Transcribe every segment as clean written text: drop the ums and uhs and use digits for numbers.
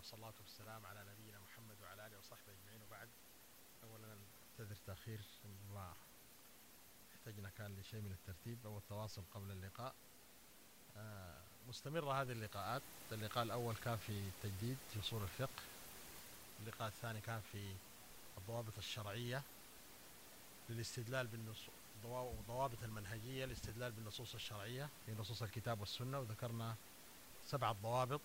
والصلاة والسلام على نبينا محمد وعلى آله وصحبه أجمعين، وبعد. أولا نعتذر تأخير، ما احتجنا كان لشيء من الترتيب أو التواصل قبل اللقاء. مستمرة هذه اللقاءات. اللقاء الأول كان في تجديد في أصول الفقه، اللقاء الثاني كان في الضوابط الشرعية للاستدلال ضوابط المنهجية للاستدلال بالنصوص الشرعية في نصوص الكتاب والسنة، وذكرنا 7 ضوابط.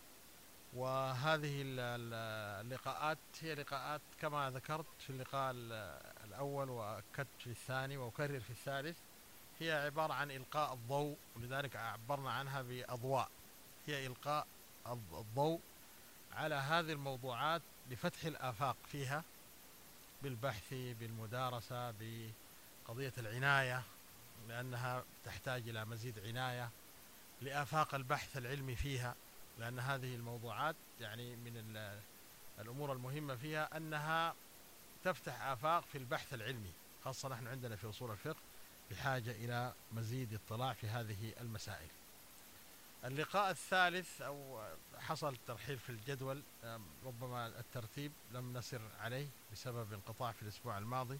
وهذه اللقاءات هي لقاءات كما ذكرت في اللقاء الأول وأكدت في الثاني وأكرر في الثالث، هي عبارة عن إلقاء الضوء، ولذلك عبرنا عنها بأضواء. هي إلقاء الضوء على هذه الموضوعات لفتح الآفاق فيها بالبحث، بالمدارسة، بقضية العناية، لأنها تحتاج إلى مزيد عناية، لآفاق البحث العلمي فيها، لأن هذه الموضوعات يعني من الأمور المهمة فيها أنها تفتح آفاق في البحث العلمي، خاصة نحن عندنا في أصول الفقه بحاجة إلى مزيد اطلاع في هذه المسائل. اللقاء الثالث أو حصل ترحيل في الجدول، ربما الترتيب لم نسر عليه بسبب انقطاع في الأسبوع الماضي.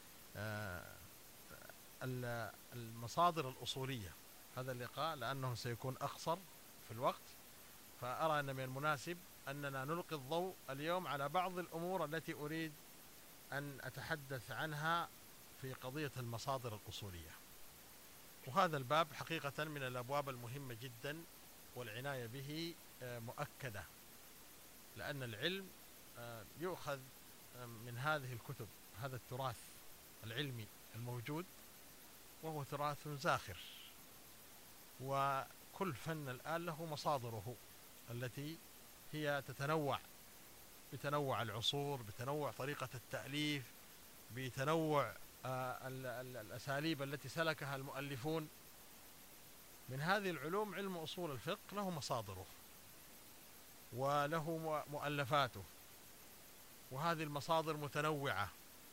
المصادر الأصولية، هذا اللقاء لأنه سيكون أقصر في الوقت، فأرى أن من المناسب أننا نلقي الضوء اليوم على بعض الأمور التي أريد أن أتحدث عنها في قضية المصادر الأصولية. وهذا الباب حقيقة من الأبواب المهمة جدا، والعناية به مؤكدة، لأن العلم يؤخذ من هذه الكتب، هذا التراث العلمي الموجود، وهو تراث زاخر، وكل فن الآن له مصادره التي هي تتنوع بتنوع العصور، بتنوع طريقة التأليف، بتنوع الأساليب التي سلكها المؤلفون. من هذه العلوم علم أصول الفقه له مصادره وله مؤلفاته، وهذه المصادر متنوعة،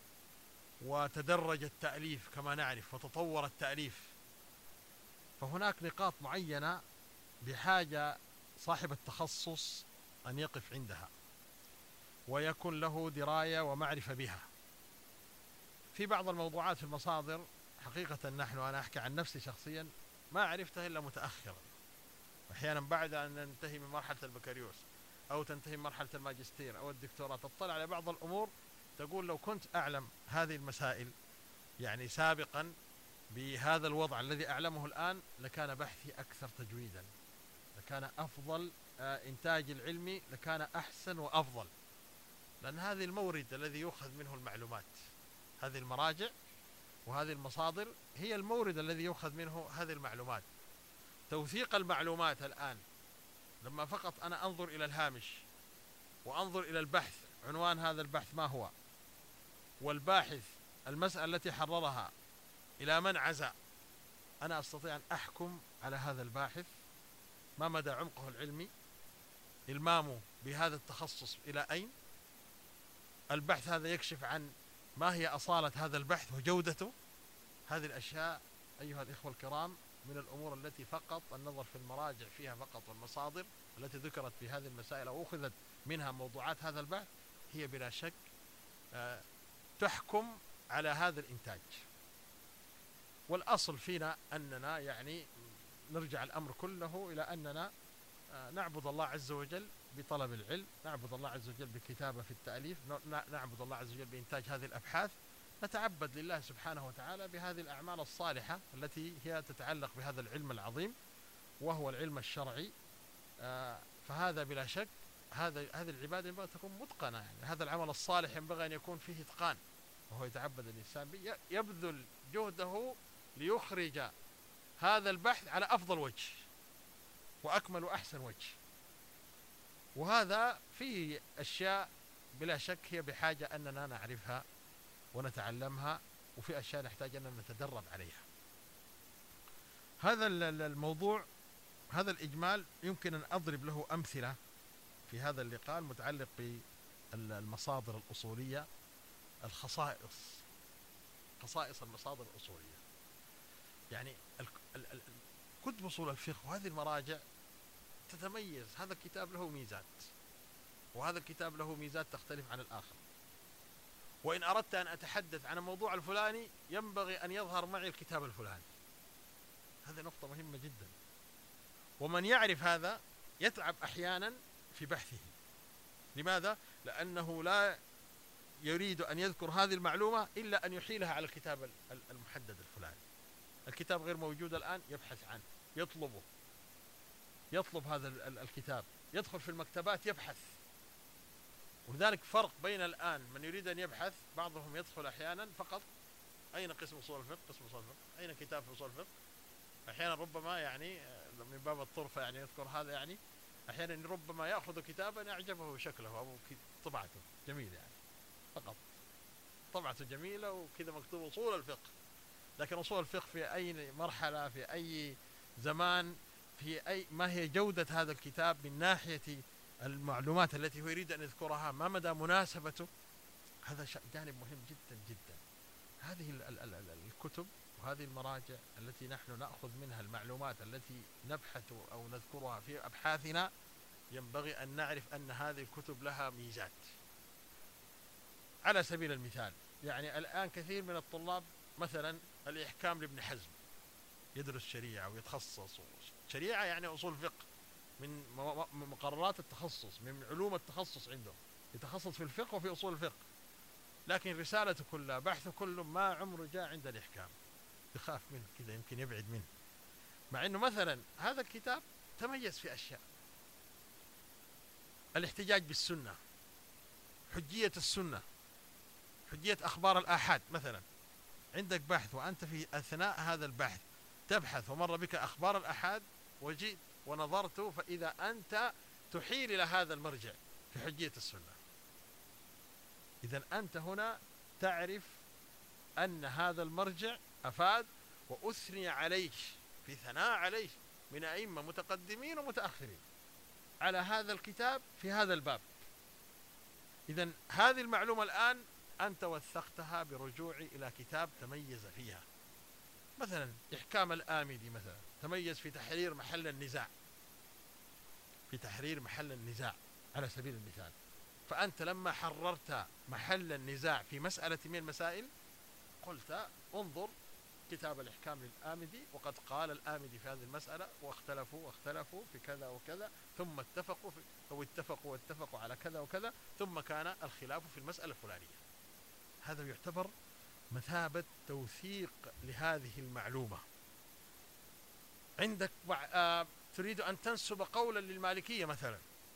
وتدرج التأليف كما نعرف، وتطور التأليف، فهناك نقاط معينة بحاجة صاحب التخصص أن يقف عندها ويكون له دراية ومعرفة بها. في بعض الموضوعات في المصادر حقيقة أنا أحكي عن نفسي شخصيا ما عرفتها إلا متأخرا، أحيانا بعد أن ننتهي من مرحلة البكالوريوس أو تنتهي من مرحلة الماجستير أو الدكتوراه، تطلع على بعض الأمور تقول لو كنت أعلم هذه المسائل يعني سابقا بهذا الوضع الذي أعلمه الآن لكان بحثي أكثر تجويدا، لكان أفضل، إنتاج العلمي لكان أحسن وأفضل، لأن هذه المورد الذي يؤخذ منه المعلومات، هذه المراجع وهذه المصادر هي المورد الذي يؤخذ منه هذه المعلومات. توثيق المعلومات الآن لما فقط أنا أنظر إلى الهامش وأنظر إلى البحث، عنوان هذا البحث ما هو، والباحث المسألة التي حررها إلى من عزا، أنا أستطيع أن أحكم على هذا الباحث ما مدى عمقه العلمي، إلمامه بهذا التخصص إلى أين، البحث هذا يكشف عن ما هي أصالة هذا البحث وجودته. هذه الأشياء أيها الإخوة الكرام من الأمور التي فقط النظر في المراجع فيها فقط، والمصادر التي ذكرت في هذه المسائل أو أخذت منها موضوعات هذا البحث هي بلا شك تحكم على هذا الإنتاج. والأصل فينا أننا يعني نرجع الأمر كله إلى أننا نعبد الله عز وجل بطلب العلم، نعبد الله عز وجل بالكتابة في التأليف، نعبد الله عز وجل بإنتاج هذه الأبحاث، نتعبد لله سبحانه وتعالى بهذه الأعمال الصالحة التي هي تتعلق بهذا العلم العظيم وهو العلم الشرعي. فهذا بلا شك هذه العبادة ينبغي أن تكون متقنة، يعني هذا العمل الصالح ينبغي أن يكون فيه إتقان، وهو يتعبد الإنسان به، يبذل جهده ليخرج هذا البحث على أفضل وجه وأكمل وأحسن وجه. وهذا في أشياء بلا شك هي بحاجة أننا نعرفها ونتعلمها، وفي أشياء نحتاج أن نتدرب عليها. هذا الموضوع، هذا الإجمال يمكن أن أضرب له أمثلة في هذا اللقاء المتعلق بالمصادر الأصولية، خصائص المصادر الأصولية. يعني كتب أصول الفقه وهذه المراجع تتميز، هذا الكتاب له ميزات وهذا الكتاب له ميزات تختلف عن الآخر. وإن أردت أن أتحدث عن الموضوع الفلاني ينبغي أن يظهر معي الكتاب الفلاني. هذه نقطة مهمة جدا. ومن يعرف هذا يتعب أحيانا في بحثه. لماذا؟ لأنه لا يريد أن يذكر هذه المعلومة إلا أن يحيلها على الكتاب المحدد الفلاني. الكتاب غير موجود الآن، يبحث عنه، يطلب هذا الكتاب، يدخل في المكتبات يبحث. ولذلك فرق بين الآن من يريد أن يبحث، بعضهم يدخل أحيانا فقط أين قسم أصول الفقه، قسم أصول الفقه، أين كتاب في أصول الفقه. أحيانا ربما يعني من باب الطرفة يعني يذكر هذا، يعني أحيانا ربما يأخذ كتابا أعجبه شكله أو طبعته جميل، يعني فقط طبعته جميلة وكذا مكتوب أصول الفقه. لكن أصول الفقه في أي مرحلة، في أي زمان، في أي ما هي جودة هذا الكتاب من ناحية المعلومات التي هو يريد أن يذكرها، ما مدى مناسبته، هذا جانب مهم جدا جدا. هذه الكتب وهذه المراجع التي نحن نأخذ منها المعلومات التي نبحث أو نذكرها في أبحاثنا، ينبغي أن نعرف أن هذه الكتب لها ميزات. على سبيل المثال، يعني الآن كثير من الطلاب مثلا الإحكام لابن حزم، يدرس شريعة ويتخصص شريعة، يعني أصول فقه، من مقررات التخصص، من علوم التخصص عنده، يتخصص في الفقه وفي أصول الفقه، لكن رسالته كلها، بحثه كله، ما عمره جاء عند الإحكام، يخاف منه كذا، يمكن يبعد منه، مع أنه مثلا هذا الكتاب تميز في أشياء: الاحتجاج بالسنة، حجية السنة، حجية أخبار الآحاد. مثلا عندك بحث وأنت في أثناء هذا البحث تبحث ومر بك أخبار الآحاد وجئت ونظرت، فإذا أنت تحيل إلى هذا المرجع في حجية السنة، إذن أنت هنا تعرف أن هذا المرجع أفاد وأثني عليه في ثناء عليه من أئمة متقدمين ومتأخرين على هذا الكتاب في هذا الباب. إذن هذه المعلومة الآن أنت وثقتها برجوع إلى كتاب تميز فيها. مثلا إحكام الآمدي مثلا تميز في تحرير محل النزاع، في تحرير محل النزاع على سبيل المثال. فأنت لما حررت محل النزاع في مسألة من المسائل قلت انظر كتاب الإحكام للآمدي، وقد قال الآمدي في هذه المسألة واختلفوا في كذا وكذا، ثم اتفقوا على كذا وكذا، ثم كان الخلاف في المسألة الفلانية. هذا يعتبر مثابة توثيق لهذه المعلومة. عندك تريد أن تنسب قولا للمالكية مثلا،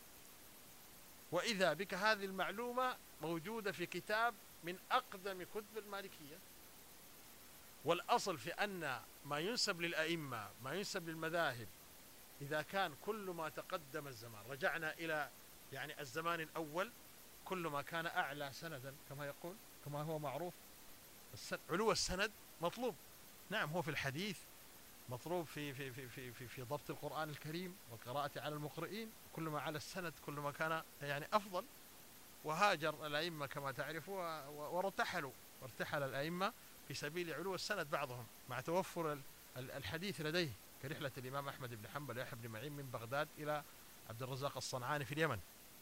وإذا بك هذه المعلومة موجودة في كتاب من أقدم كتب المالكية. والأصل في أن ما ينسب للأئمة، ما ينسب للمذاهب، إذا كان كل ما تقدم الزمان، رجعنا إلى يعني الزمان الأول، كل ما كان أعلى سندا كما هو معروف، علو السند مطلوب. نعم، هو في الحديث مطلوب في ضبط القرآن الكريم والقراءة على المقرئين، كل ما على السند كل ما كان يعني أفضل. وهاجر الأئمة كما تعرف وارتحل الأئمة في سبيل علو السند، بعضهم مع توفر الحديث لديه، كرحلة الإمام أحمد بن حنبل يحيى بن معين من بغداد إلى عبد الرزاق الصنعاني في اليمن.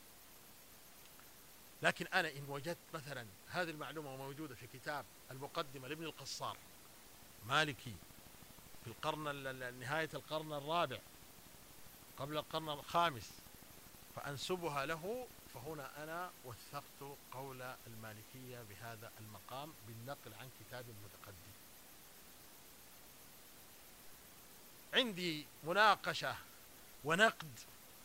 لكن أنا إن وجدت مثلا هذه المعلومة موجودة في كتاب المقدمة لابن القصار مالكي في نهاية القرن الرابع قبل القرن الخامس، فأنسبها له، فهنا أنا وثقت قول المالكية بهذا المقام بالنقل عن كتاب متقدم. عندي مناقشة ونقد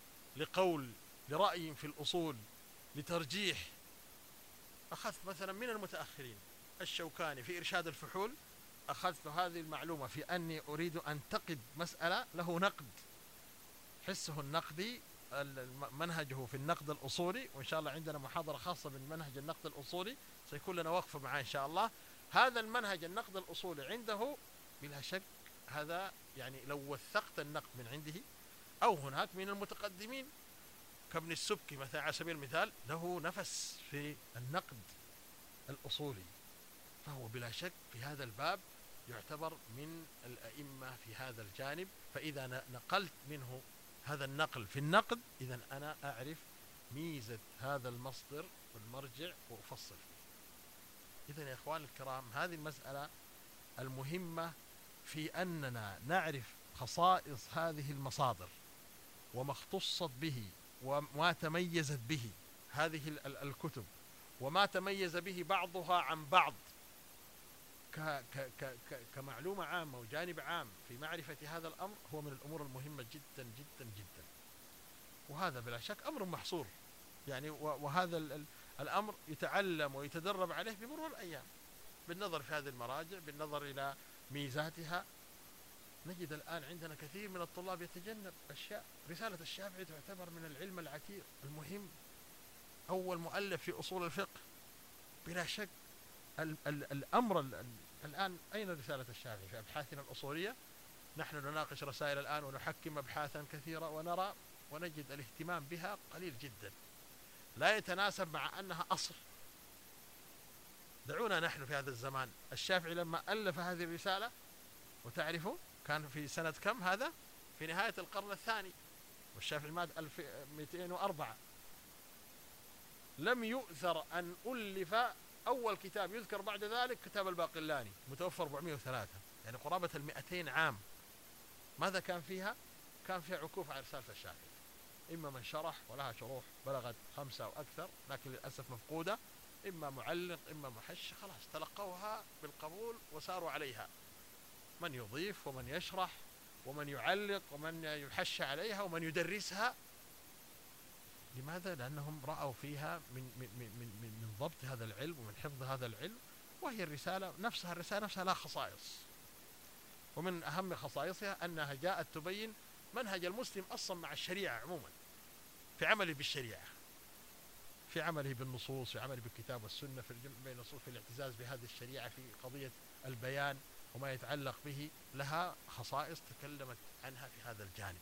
لرأي في الأصول لترجيح، أخذت مثلا من المتأخرين الشوكاني في إرشاد الفحول، أخذت هذه المعلومة في أني أريد أن أنتقد مسألة، له نقد حسه النقدي، منهجه في النقد الأصولي، وإن شاء الله عندنا محاضرة خاصة من منهج النقد الأصولي سيكون لنا وقفة معاه إن شاء الله. هذا المنهج النقد الأصولي عنده بلا شك، هذا يعني لو وثقت النقد من عنده، أو هناك من المتقدمين كابن السبكي مثلا على سبيل المثال، له نفس في النقد الأصولي، فهو بلا شك في هذا الباب يعتبر من الأئمة في هذا الجانب. فإذا نقلت منه هذا النقل في النقد، إذن أنا أعرف ميزة هذا المصدر والمرجع وأفصل فيه. إذن يا إخواني الكرام، هذه المسألة المهمة في أننا نعرف خصائص هذه المصادر وما اختصت به وما تميزت به هذه الكتب، وما تميز به بعضها عن بعض كمعلومة عامة وجانب عام في معرفة هذا الأمر، هو من الأمور المهمة جدا جدا جدا. وهذا بلا شك أمر محصور يعني، وهذا الأمر يتعلم ويتدرب عليه بمرور الأيام، بالنظر في هذه المراجع، بالنظر إلى ميزاتها. نجد الآن عندنا كثير من الطلاب يتجنب أشياء. رسالة الشافعي تعتبر من العلم العتيق المهم، أول مؤلف في أصول الفقه بلا شك. الأمر الآن أين رسالة الشافعي في أبحاثنا الأصولية؟ نحن نناقش رسائل الآن ونحكم أبحاثا كثيرة ونرى ونجد الاهتمام بها قليل جدا، لا يتناسب مع أنها أصل. دعونا نحن في هذا الزمان، الشافعي لما ألف هذه الرسالة وتعرفوا كان في سنة كم؟ هذا في نهاية القرن الثاني، والشافعي مات 1204. لم يؤثر أن ألف أول كتاب يذكر بعد ذلك كتاب الباقلاني متوفى 403، يعني قرابة 200 عام. ماذا كان فيها؟ كان فيها عكوف على رسالة الشافعي، إما من شرح ولها شروح بلغت 5 أو أكثر لكن للأسف مفقودة، إما معلق إما محش، خلاص تلقوها بالقبول وساروا عليها، من يضيف ومن يشرح ومن يعلق ومن يحش عليها ومن يدرسها. لماذا؟ لأنهم رأوا فيها من ضبط هذا العلم ومن حفظ هذا العلم. وهي الرسالة نفسها لها خصائص، ومن أهم خصائصها أنها جاءت تبين منهج المسلم أصلا مع الشريعة عموما، في عمله بالشريعة، في عمله بالنصوص، في عمله بالكتاب والسنة، في الجمع بين النصوص، في الاعتزاز بهذه الشريعة، في قضية البيان وما يتعلق به. لها خصائص تكلمت عنها في هذا الجانب.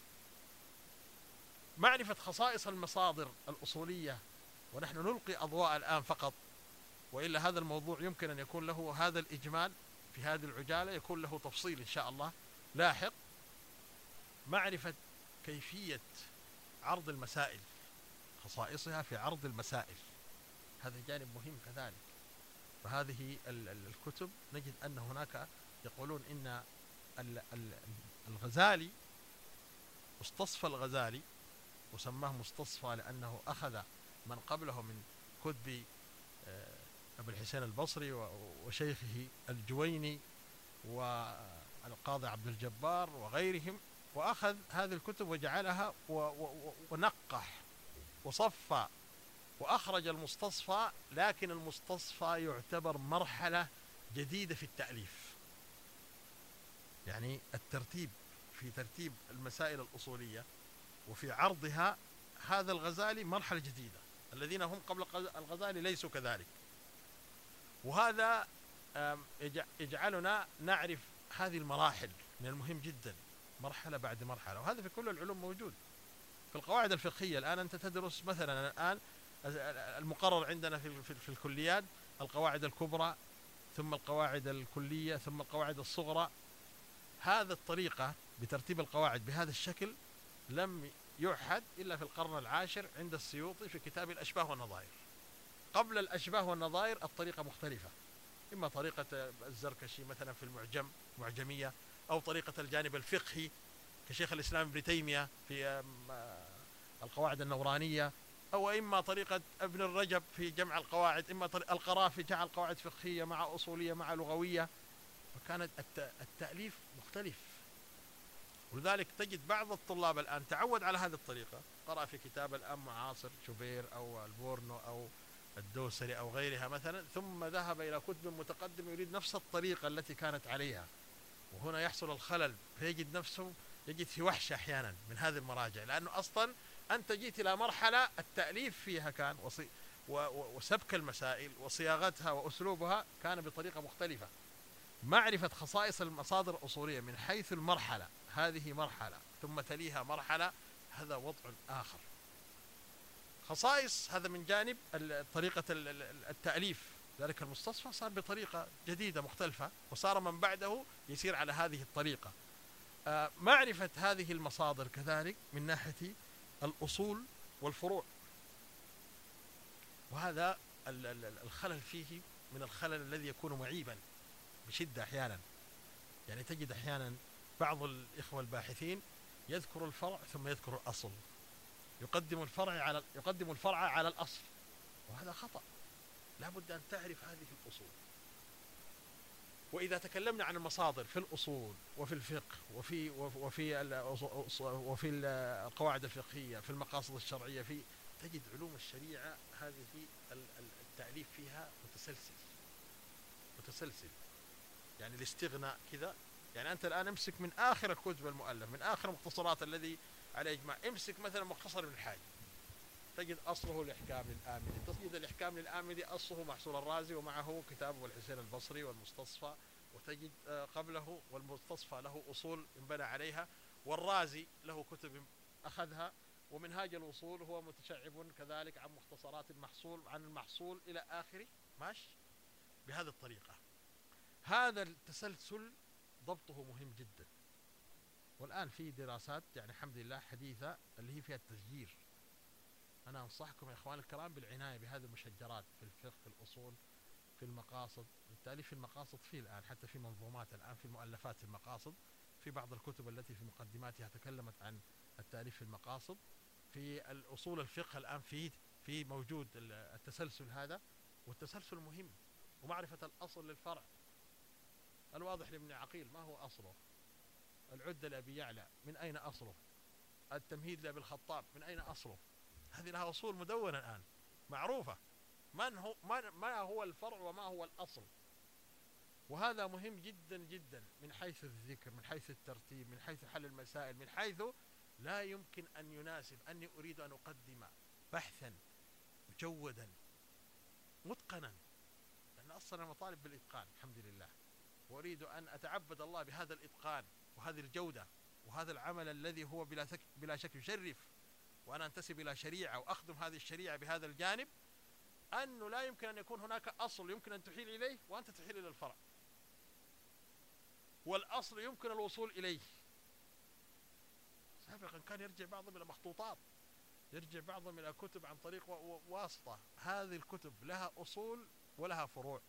معرفة خصائص المصادر الأصولية، ونحن نلقي أضواء الآن فقط، وإلا هذا الموضوع يمكن أن يكون له هذا الإجمال في هذه العجالة، يكون له تفصيل إن شاء الله لاحق. معرفة كيفية عرض المسائل، خصائصها في عرض المسائل، هذا جانب مهم كذلك. فهذه الكتب نجد أن هناك يقولون إن الغزالي مستصفى الغزالي، وسماه مستصفى لأنه أخذ من قبله من كتب أبو الحسين البصري وشيخه الجويني والقاضي عبد الجبار وغيرهم، وأخذ هذه الكتب وجعلها ونقح وصفى وأخرج المستصفى. لكن المستصفى يعتبر مرحلة جديدة في التأليف، يعني الترتيب في ترتيب المسائل الأصولية وفي عرضها، هذا الغزالي مرحلة جديدة، الذين هم قبل الغزالي ليسوا كذلك. وهذا يجعلنا نعرف هذه المراحل، من المهم جدا مرحلة بعد مرحلة، وهذا في كل العلوم موجود. في القواعد الفقهية الآن أنت تدرس مثلا الآن المقرر عندنا في الكليات القواعد الكبرى، ثم القواعد الكلية، ثم القواعد الصغرى. هذا الطريقة بترتيب القواعد بهذا الشكل لم يعهد إلا في القرن العاشر عند السيوطي في كتاب الأشباه والنظائر. قبل الأشباه والنظائر الطريقة مختلفة، إما طريقة الزركشي مثلا في المعجم معجمية، أو طريقة الجانب الفقهي كشيخ الإسلام ابن تيمية في القواعد النورانية، أو إما طريقة ابن الرجب في جمع القواعد، إما القرافي جعل قواعد فقهية مع أصولية مع لغوية. فكانت التأليف مختلف، ولذلك تجد بعض الطلاب الآن تعود على هذه الطريقة، قرأ في كتاب الآن معاصر شوبير أو البورنو أو الدوسري أو غيرها مثلا، ثم ذهب إلى كتب متقدمة يريد نفس الطريقة التي كانت عليها، وهنا يحصل الخلل، فيجد نفسه يجد في وحشة أحيانا من هذه المراجع، لأنه أصلا أنت جيت إلى مرحلة التأليف فيها كان وسبك المسائل وصياغتها وأسلوبها كان بطريقة مختلفة. معرفة خصائص المصادر الأصولية من حيث المرحلة، هذه مرحلة ثم تليها مرحلة، هذا وضع آخر. خصائص هذا من جانب طريقة التأليف، ذلك المستصفى صار بطريقة جديدة مختلفة، وصار من بعده يسير على هذه الطريقة. معرفة هذه المصادر كذلك من ناحية الأصول والفروع، وهذا الخلل فيه من الخلل الذي يكون معيبا بشدة أحيانا. يعني تجد أحيانا بعض الإخوة الباحثين يذكر الفرع ثم يذكر الأصل، يقدم الفرع على الأصل، وهذا خطأ. لا بد أن تعرف هذه الأصول. وإذا تكلمنا عن المصادر في الأصول وفي الفقه وفي القواعد الفقهية، في المقاصد الشرعية، تجد علوم الشريعة هذه التأليف فيها متسلسل. يعني الاستغناء كذا. يعني أنت الآن امسك من آخر الكتب المؤلف، من آخر المختصرات الذي على إجماع، امسك مثلا مختصر ابن الحاج، تجد أصله الإحكام للآمدي، تجد الإحكام للآمدي أصله محصول الرازي ومعه كتاب الحسين البصري والمستصفى، وتجد قبله والمستصفى له أصول انبنى عليها، والرازي له كتب أخذها، ومنهاج الوصول هو متشعب كذلك عن مختصرات المحصول عن المحصول إلى آخره. ماشي بهذه الطريقة. هذا التسلسل ضبطه مهم جدا. والآن في دراسات يعني الحمد لله حديثة اللي هي فيها التسجيل. أنا أنصحكم يا إخواني الكرام بالعناية بهذه المشجرات في الفقه، في الأصول، في المقاصد. التأليف في المقاصد فيه الآن، حتى في منظومات الآن في المؤلفات في المقاصد، في بعض الكتب التي في مقدماتها تكلمت عن التأليف في المقاصد. في الأصول الفقه الآن في موجود التسلسل هذا، والتسلسل مهم، ومعرفة الأصل للفرع. الواضح لابن عقيل ما هو أصله؟ العدة لأبي يعلى من أين أصله؟ التمهيد لأبي الخطاب من أين أصله؟ هذه لها أصول مدونة الآن معروفة، ما هو الفرع وما هو الأصل. وهذا مهم جدا جدا من حيث الذكر، من حيث الترتيب، من حيث حل المسائل، من حيث لا يمكن أن يناسب أني أريد أن أقدم بحثا مجودا متقنا، لأن أصلا أنا طالب بالإتقان الحمد لله، وأريد أن أتعبد الله بهذا الإتقان وهذه الجودة وهذا العمل الذي هو بلا شك يشرف، وأنا أنتسب إلى شريعة وأخدم هذه الشريعة بهذا الجانب، أنه لا يمكن أن يكون هناك أصل يمكن أن تحيل إليه وأنت تحيل إلى الفرع، والأصل يمكن الوصول إليه. سابقا كان يرجع بعضهم إلى مخطوطات، يرجع بعضهم إلى كتب عن طريق واسطة. هذه الكتب لها أصول ولها فروع،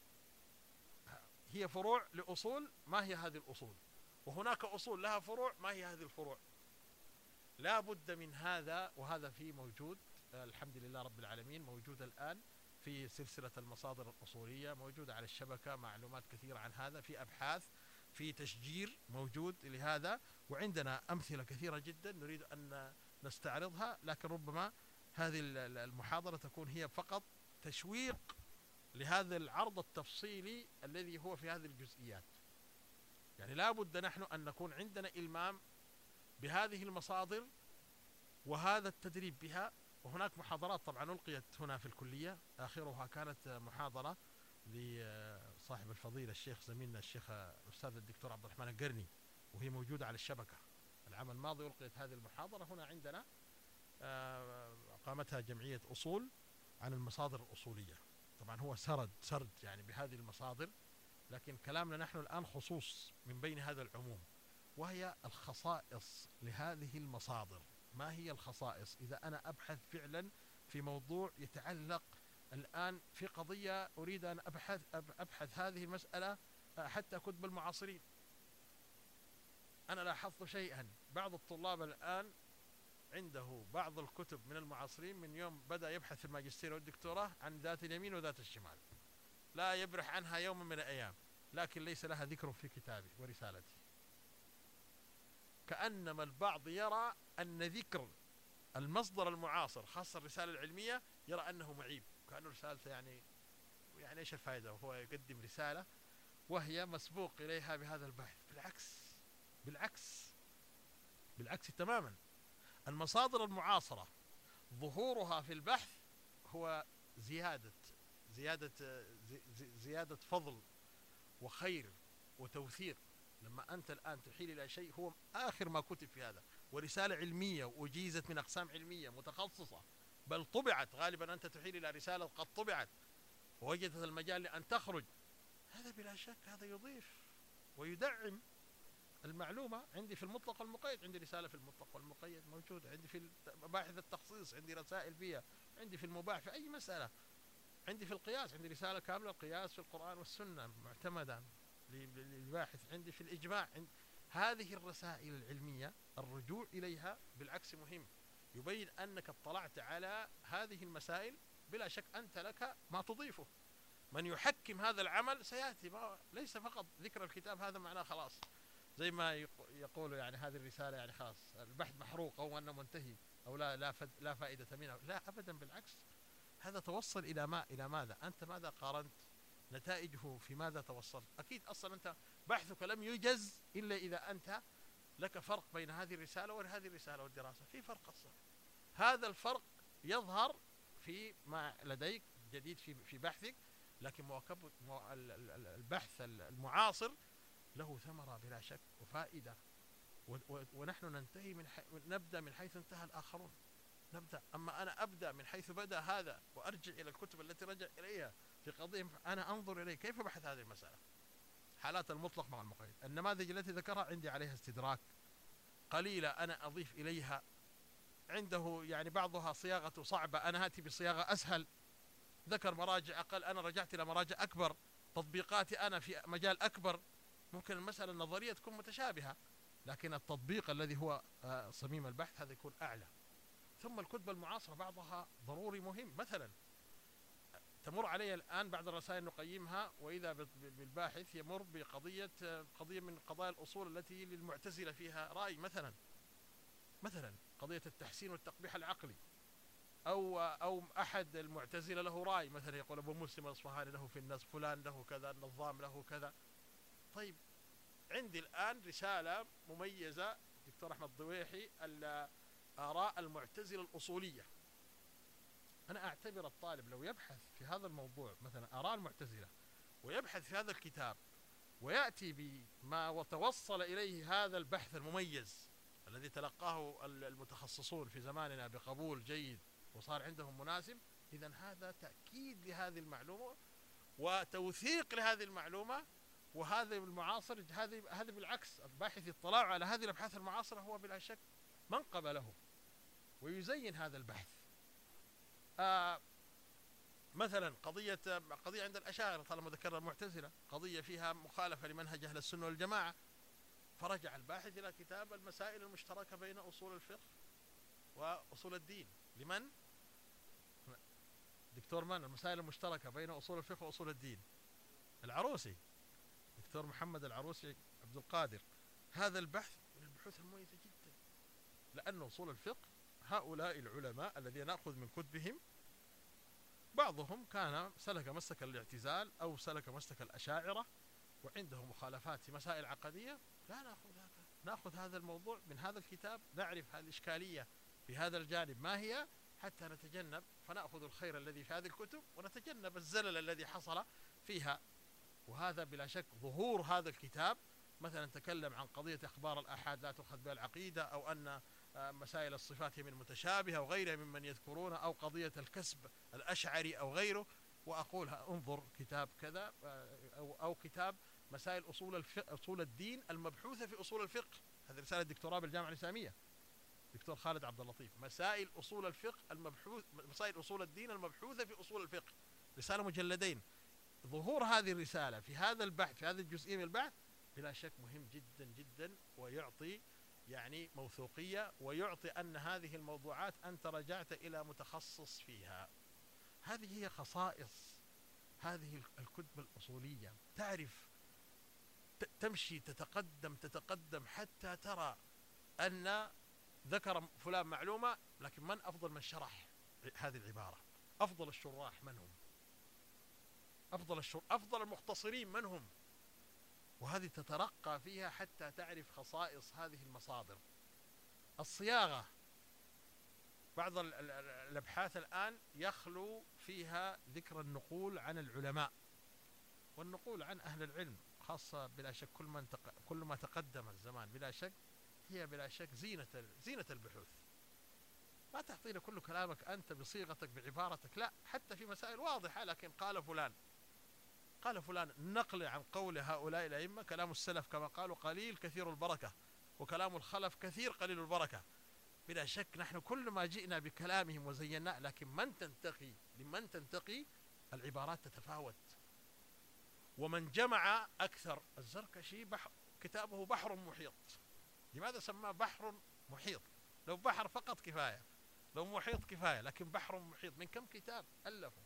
هي فروع لأصول ما هي هذه الأصول، وهناك أصول لها فروع ما هي هذه الفروع. لا بد من هذا، وهذا فيه موجود الحمد لله رب العالمين، موجود الآن في سلسلة المصادر الأصولية، موجودة على الشبكة معلومات كثيرة عن هذا، في أبحاث، في تشجير موجود لهذا، وعندنا أمثلة كثيرة جدا نريد أن نستعرضها، لكن ربما هذه المحاضرة تكون هي فقط تشويق لهذا العرض التفصيلي الذي هو في هذه الجزئيات. يعني لا بد نحن أن نكون عندنا إلمام بهذه المصادر وهذا التدريب بها. وهناك محاضرات طبعا ألقيت هنا في الكلية، آخرها كانت محاضرة لصاحب الفضيلة الشيخ زميلنا الشيخ الأستاذ الدكتور عبد الرحمن القرني، وهي موجودة على الشبكة. العام الماضي ألقيت هذه المحاضرة هنا عندنا، قامتها جمعية أصول عن المصادر الأصولية. طبعا هو سرد يعني بهذه المصادر، لكن كلامنا نحن الآن خصوص من بين هذا العموم، وهي الخصائص لهذه المصادر. ما هي الخصائص؟ إذا أنا أبحث فعلا في موضوع يتعلق الآن في قضية أريد أن أبحث هذه المسألة حتى كتب المعاصرين. أنا لاحظت شيئا، بعض الطلاب الآن عنده بعض الكتب من المعاصرين من يوم بدأ يبحث في الماجستير والدكتوراه عن ذات اليمين وذات الشمال، لا يبرح عنها يوم من الأيام، لكن ليس لها ذكر في كتابه ورسالته. كأنما البعض يرى أن ذكر المصدر المعاصر خاصة الرسالة العلمية يرى أنه معيب، كأنه رسالته يعني إيش الفائدة وهو يقدم رسالة وهي مسبوق إليها بهذا البحث. بالعكس تماما. المصادر المعاصرة ظهورها في البحث هو زيادة فضل وخير وتوثيق. لما أنت الآن تحيل إلى شيء هو آخر ما كتب في هذا، ورسالة علمية وأجيزت من أقسام علمية متخصصة، بل طبعت غالبا، أنت تحيل إلى رسالة قد طبعت ووجدت المجال لأن تخرج، هذا بلا شك هذا يضيف ويدعم المعلومة. عندي في المطلق والمقيد، عندي رسالة في المطلق والمقيد موجودة، عندي في مباحث التخصيص عندي رسائل فيها، عندي في المباح في أي مسألة، عندي في القياس، عندي رسالة كاملة القياس في القرآن والسنة معتمدا للباحث، عندي في الإجماع. هذه الرسائل العلمية الرجوع إليها بالعكس مهم، يبين أنك اطلعت على هذه المسائل، بلا شك أنت لك ما تضيفه. من يحكم هذا العمل سيأتي، ليس فقط ذكر الكتاب هذا معناه خلاص، زي ما يقول يعني هذه الرسالة يعني خلاص البحث محروق أو أنه منتهي أو لا فائدة منه. لا أبدا، بالعكس، هذا توصل إلى ماذا؟ أنت ماذا قارنت؟ نتائجه في ماذا توصلت؟ أكيد أصلا أنت بحثك لم يجز إلا إذا أنت لك فرق بين هذه الرسالة وهذه الرسالة والدراسة، في فرق أصلا. هذا الفرق يظهر في ما لديك جديد في بحثك، لكن البحث المعاصر له ثمرة بلا شك وفائدة، ونحن نبدأ من حيث انتهى الآخرون. أما أنا أبدأ من حيث بدأ هذا وأرجع إلى الكتب التي رجع إليها في قضية، أنا أنظر إليه كيف بحث هذه المسألة، حالات المطلق مع المقيد. النماذج التي ذكرها عندي عليها استدراك قليلة، أنا أضيف إليها، عنده يعني بعضها صياغة صعبة، أنا هاتي بصياغة أسهل، ذكر مراجع أقل، أنا رجعت إلى مراجع أكبر، تطبيقاتي أنا في مجال أكبر. ممكن المسألة النظرية تكون متشابهة، لكن التطبيق الذي هو صميم البحث هذا يكون أعلى. ثم الكتب المعاصرة بعضها ضروري مهم، مثلا تمر علي الآن بعض الرسائل نقيمها، وإذا بالباحث يمر قضية من قضايا الأصول التي للمعتزلة فيها رأي، مثلا قضية التحسين والتقبيح العقلي، أو أحد المعتزلة له رأي، مثلا يقول أبو مسلم الأصفهاني له في النص، فلان له كذا، النظام له كذا. طيب عندي الآن رسالة مميزة دكتور أحمد ضويحي، آراء المعتزلة الأصولية. أنا أعتبر الطالب لو يبحث في هذا الموضوع، مثلا آراء المعتزلة، ويبحث في هذا الكتاب ويأتي بما وتوصل إليه هذا البحث المميز الذي تلقاه المتخصصون في زماننا بقبول جيد وصار عندهم مناسب، إذن هذا تأكيد لهذه المعلومة وتوثيق لهذه المعلومة. وهذا المعاصر، هذا بالعكس، الباحث اطلاع على هذه الأبحاث المعاصرة هو بلا شك منقب له ويزين هذا البحث. مثلا قضية عند الأشاعرة، طالما ذكرنا المعتزلة، قضية فيها مخالفة لمنهج أهل السنة والجماعة، فرجع الباحث إلى كتاب المسائل المشتركة بين أصول الفقه وأصول الدين. لمن؟ دكتور من؟ المسائل المشتركة بين أصول الفقه وأصول الدين، العروسي، دكتور محمد العروسي عبد القادر. هذا البحث من البحوث المميزة جدا، لأن أصول الفقه هؤلاء العلماء الذين نأخذ من كتبهم بعضهم كان سلك مسلك الاعتزال أو سلك مسلك الأشاعرة، وعنده مخالفات في مسائل عقدية، لا نأخذ هذا الموضوع من هذا الكتاب، نعرف هذه الإشكالية في هذا الجانب ما هي، حتى نتجنب، فنأخذ الخير الذي في هذه الكتب ونتجنب الزلل الذي حصل فيها. وهذا بلا شك ظهور هذا الكتاب، مثلا تكلم عن قضية أخبار الآحاد لا تؤخذ بها العقيدة، أو أن مسائل الصفات هي من متشابهة وغيرها ممن يذكرون، أو قضية الكسب الأشعري أو غيره، وأقول انظر كتاب كذا، أو كتاب مسائل أصول الدين المبحوثة في أصول الفقه، هذه رسالة دكتوراه بالجامعة الإسلامية دكتور خالد عبد اللطيف، مسائل أصول الفقه مسائل أصول الدين المبحوثة في أصول الفقه، رسالة مجلدين. ظهور هذه الرسالة في هذا البحث، في هذه الجزئية من البحث، بلا شك مهم جدا جدا، ويعطي يعني موثوقية، ويعطي أن هذه الموضوعات أنت رجعت إلى متخصص فيها. هذه هي خصائص هذه الكتب الأصولية، تعرف تمشي تتقدم حتى ترى أن ذكر فلان معلومة، لكن من أفضل من شرح هذه العبارة؟ أفضل الشراح من هم؟ أفضل المختصرين من هم؟ وهذه تترقى فيها حتى تعرف خصائص هذه المصادر. الصياغة، بعض الأبحاث الآن يخلو فيها ذكر النقول عن العلماء والنقول عن أهل العلم، خاصة بلا شك كل ما تقدم الزمان بلا شك، هي بلا شك زينة البحوث. ما تعطينا كل كلامك أنت بصيغتك بعبارتك، لا، حتى في مسائل واضحة، لكن قال فلان، نقل عن قول هؤلاء الأئمة. كلام السلف كما قالوا قليل كثير البركة، وكلام الخلف كثير قليل البركة. بلا شك نحن كل ما جئنا بكلامهم وزيناه، لكن لمن تنتقي العبارات تتفاوت. ومن جمع أكثر، الزركشي كتابه بحر محيط. لماذا سماه بحر محيط؟ لو بحر فقط كفاية، لو محيط كفاية، لكن بحر محيط. من كم كتاب ألفه؟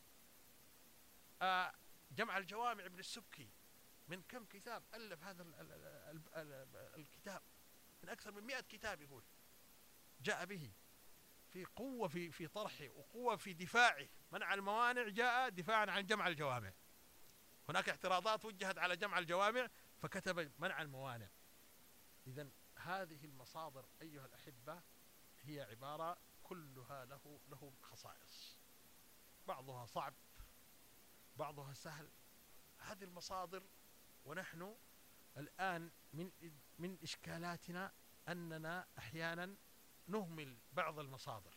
جمع الجوامع ابن السبكي، من كم كتاب ألف هذا الكتاب؟ من أكثر من 100 كتاب. يقول جاء به في قوة في طرحه وقوة في دفاعه. منع الموانع جاء دفاعا عن جمع الجوامع. هناك اعتراضات وجهت على جمع الجوامع فكتب منع الموانع. إذن هذه المصادر أيها الأحبة هي عبارة كلها له خصائص، بعضها صعب بعضها سهل. هذه المصادر، ونحن الآن من إشكالاتنا أننا أحيانا نهمل بعض المصادر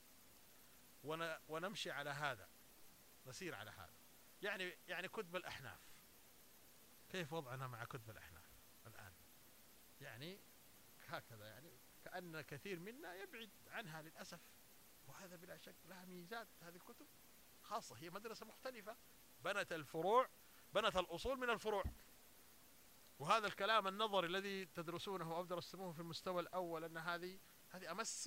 ونمشي على هذا، نسير على هذا. يعني كتب الأحناف، كيف وضعنا مع كتب الأحناف الآن؟ يعني هكذا، يعني كأن كثير منا يبعد عنها للأسف. وهذا بلا شك لها ميزات. هذه الكتب خاصة، هي مدرسة مختلفة، بنت الأصول من الفروع. وهذا الكلام النظري الذي تدرسونه أو درستموه في المستوى الأول، أن هذه أمس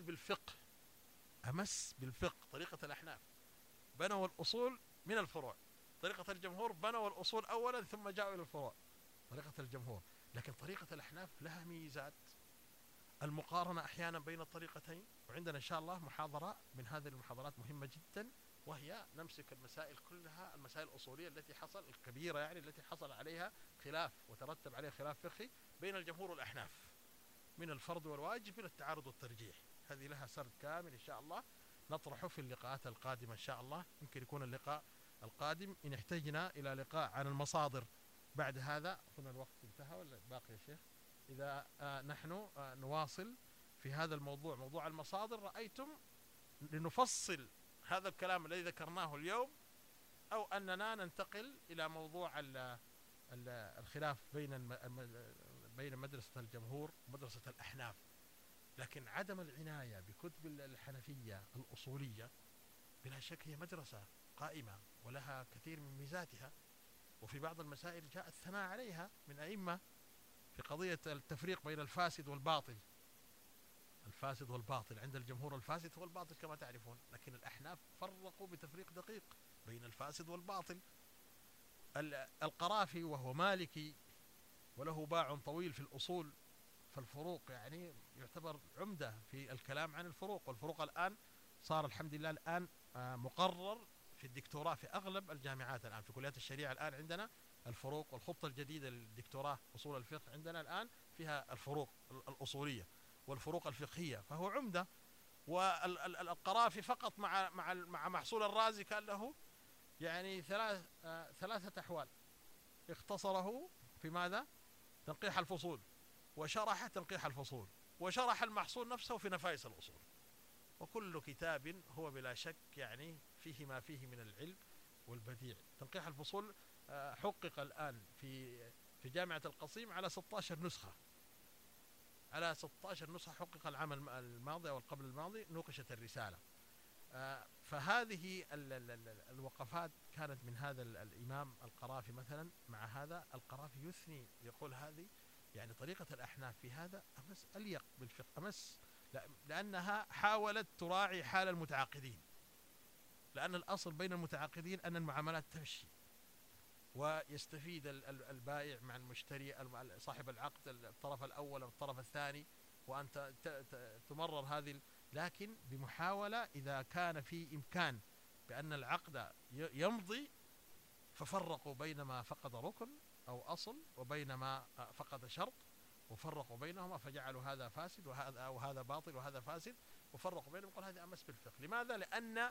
بالفقه. طريقة الأحناف بنوا الأصول من الفروع، طريقة الجمهور بنوا الأصول أولا ثم جاءوا إلى الفروع، طريقة الجمهور. لكن طريقة الأحناف لها ميزات، المقارنة أحيانا بين الطريقتين. وعندنا إن شاء الله محاضرة من هذه المحاضرات مهمة جدا، وهي نمسك المسائل كلها، المسائل الأصولية التي حصل الكبيرة، يعني التي حصل عليها خلاف وترتب عليها خلاف فقهي بين الجمهور والأحناف، من الفرض والواجب إلى التعارض والترجيح. هذه لها سرد كامل إن شاء الله نطرحه في اللقاءات القادمة إن شاء الله. يمكن يكون اللقاء القادم إن احتجنا إلى لقاء عن المصادر بعد هذا. أظن الوقت انتهى ولا باقي يا شيخ؟ إذا نحن نواصل في هذا الموضوع، موضوع المصادر، رأيتم لنفصل هذا الكلام الذي ذكرناه اليوم، أو أننا ننتقل إلى موضوع الخلاف بين مدرسة الجمهور ومدرسة الأحناف. لكن عدم العناية بكتب الحنفية الأصولية بلا شك هي مدرسة قائمة ولها كثير من ميزاتها، وفي بعض المسائل جاء الثناء عليها من أئمة في قضية التفريق بين الفاسد والباطل. الفاسد والباطل عند الجمهور الفاسد هو الباطل كما تعرفون، لكن الأحناف فرقوا بتفريق دقيق بين الفاسد والباطل. القرافي وهو مالكي وله باع طويل في الأصول، فالفروق يعني يعتبر عمدة في الكلام عن الفروق. والفروق الآن صار الحمد لله الآن مقرر في الدكتوراه في أغلب الجامعات الآن، في كليات الشريعة الآن عندنا الفروق. والخطة الجديدة للدكتوراه أصول الفقه عندنا الآن فيها الفروق الأصولية والفروق الفقهية، فهو عمدة. والقرافي فقط مع محصول الرازي كان له يعني ثلاثة أحوال، اختصره في ماذا؟ تنقيح الفصول، وشرح تنقيح الفصول، وشرح المحصول نفسه في نفائس الأصول. وكل كتاب هو بلا شك يعني فيه ما فيه من العلم والبديع. تنقيح الفصول حقق الآن في جامعة القصيم على 16 نسخة، على 16 نسخة حقق العام الماضي أو القبل الماضي نوقشت الرسالة. فهذه الوقفات كانت من هذا الإمام القرافي مثلا. مع هذا القرافي يثني، يقول هذه يعني طريقة الأحناف في هذا أمس أليق بالفقه، أمس لأنها حاولت تراعي حال المتعاقدين، لأن الأصل بين المتعاقدين أن المعاملات تمشي ويستفيد البائع مع المشتري صاحب العقد، الطرف الأول أو الطرف الثاني، وأن تمرر هذه، لكن بمحاولة إذا كان في إمكان بأن العقد يمضي، ففرقوا بين ما فقد ركن أو أصل وبين ما فقد شرط، وفرقوا بينهما فجعلوا هذا فاسد وهذا باطل وهذا فاسد، وفرقوا بينهم. قال هذا أمس بالفقه. لماذا؟ لأن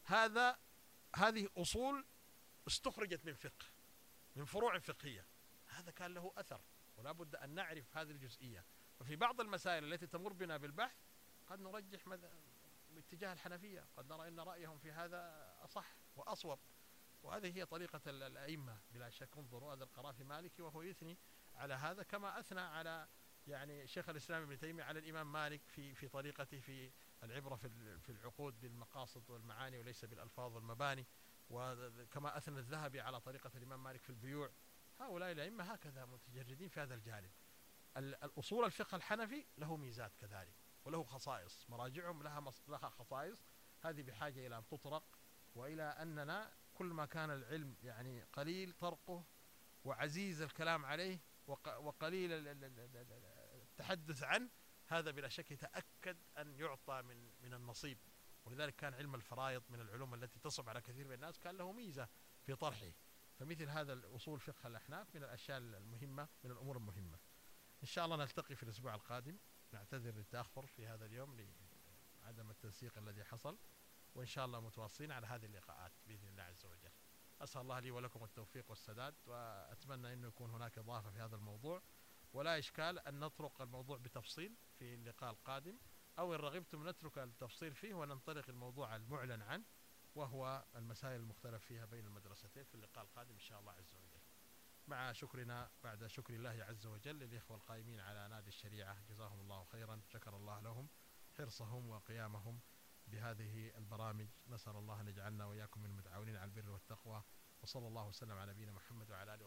هذه أصول استخرجت من فقه، من فروع فقهية. هذا كان له أثر، ولا بد أن نعرف هذه الجزئية. وفي بعض المسائل التي تمر بنا بالبحث قد نرجح باتجاه الحنفية، قد نرى أن رأيهم في هذا أصح وأصوب. وهذه هي طريقة الأئمة بلا شك. انظروا هذا القرافي مالكي وهو يثني على هذا، كما أثنى على يعني شيخ الإسلام ابن تيمية على الإمام مالك في طريقته العبرة في العقود بالمقاصد والمعاني وليس بالألفاظ والمباني. وكما أثنى الذهبي على طريقة الإمام مالك في البيوع. هؤلاء الأئمة هكذا متجردين في هذا الجانب. الأصول الفقه الحنفي له ميزات كذلك وله خصائص، مراجعهم لها خصائص، هذه بحاجة إلى أن تطرق، وإلى أننا كل ما كان العلم يعني قليل طرقه وعزيز الكلام عليه وقليل التحدث عنه، هذا بلا شك يتأكد أن يعطى من النصيب. ولذلك كان علم الفرائض من العلوم التي تصعب على كثير من الناس، كان له ميزة في طرحه. فمثل هذا الأصول فقه الأحناف من الأشياء المهمة، من الأمور المهمة. إن شاء الله نلتقي في الأسبوع القادم. نعتذر للتأخر في هذا اليوم لعدم التنسيق الذي حصل، وإن شاء الله متواصلين على هذه اللقاءات بإذن الله عز وجل. أسأل الله لي ولكم التوفيق والسداد، وأتمنى أنه يكون هناك إضافة في هذا الموضوع، ولا إشكال أن نطرق الموضوع بتفصيل في اللقاء القادم، أو إن رغبتم نترك التفصيل فيه وننطلق الموضوع المعلن عنه وهو المسائل المختلف فيها بين المدرستين في اللقاء القادم إن شاء الله عز وجل. مع شكرنا بعد شكر الله عز وجل للإخوة القائمين على نادي الشريعة، جزاهم الله خيرا، شكر الله لهم حرصهم وقيامهم بهذه البرامج. نسأل الله أن يجعلنا وإياكم من المتعاونين على البر والتقوى، وصلى الله وسلم على نبينا محمد وعلى آله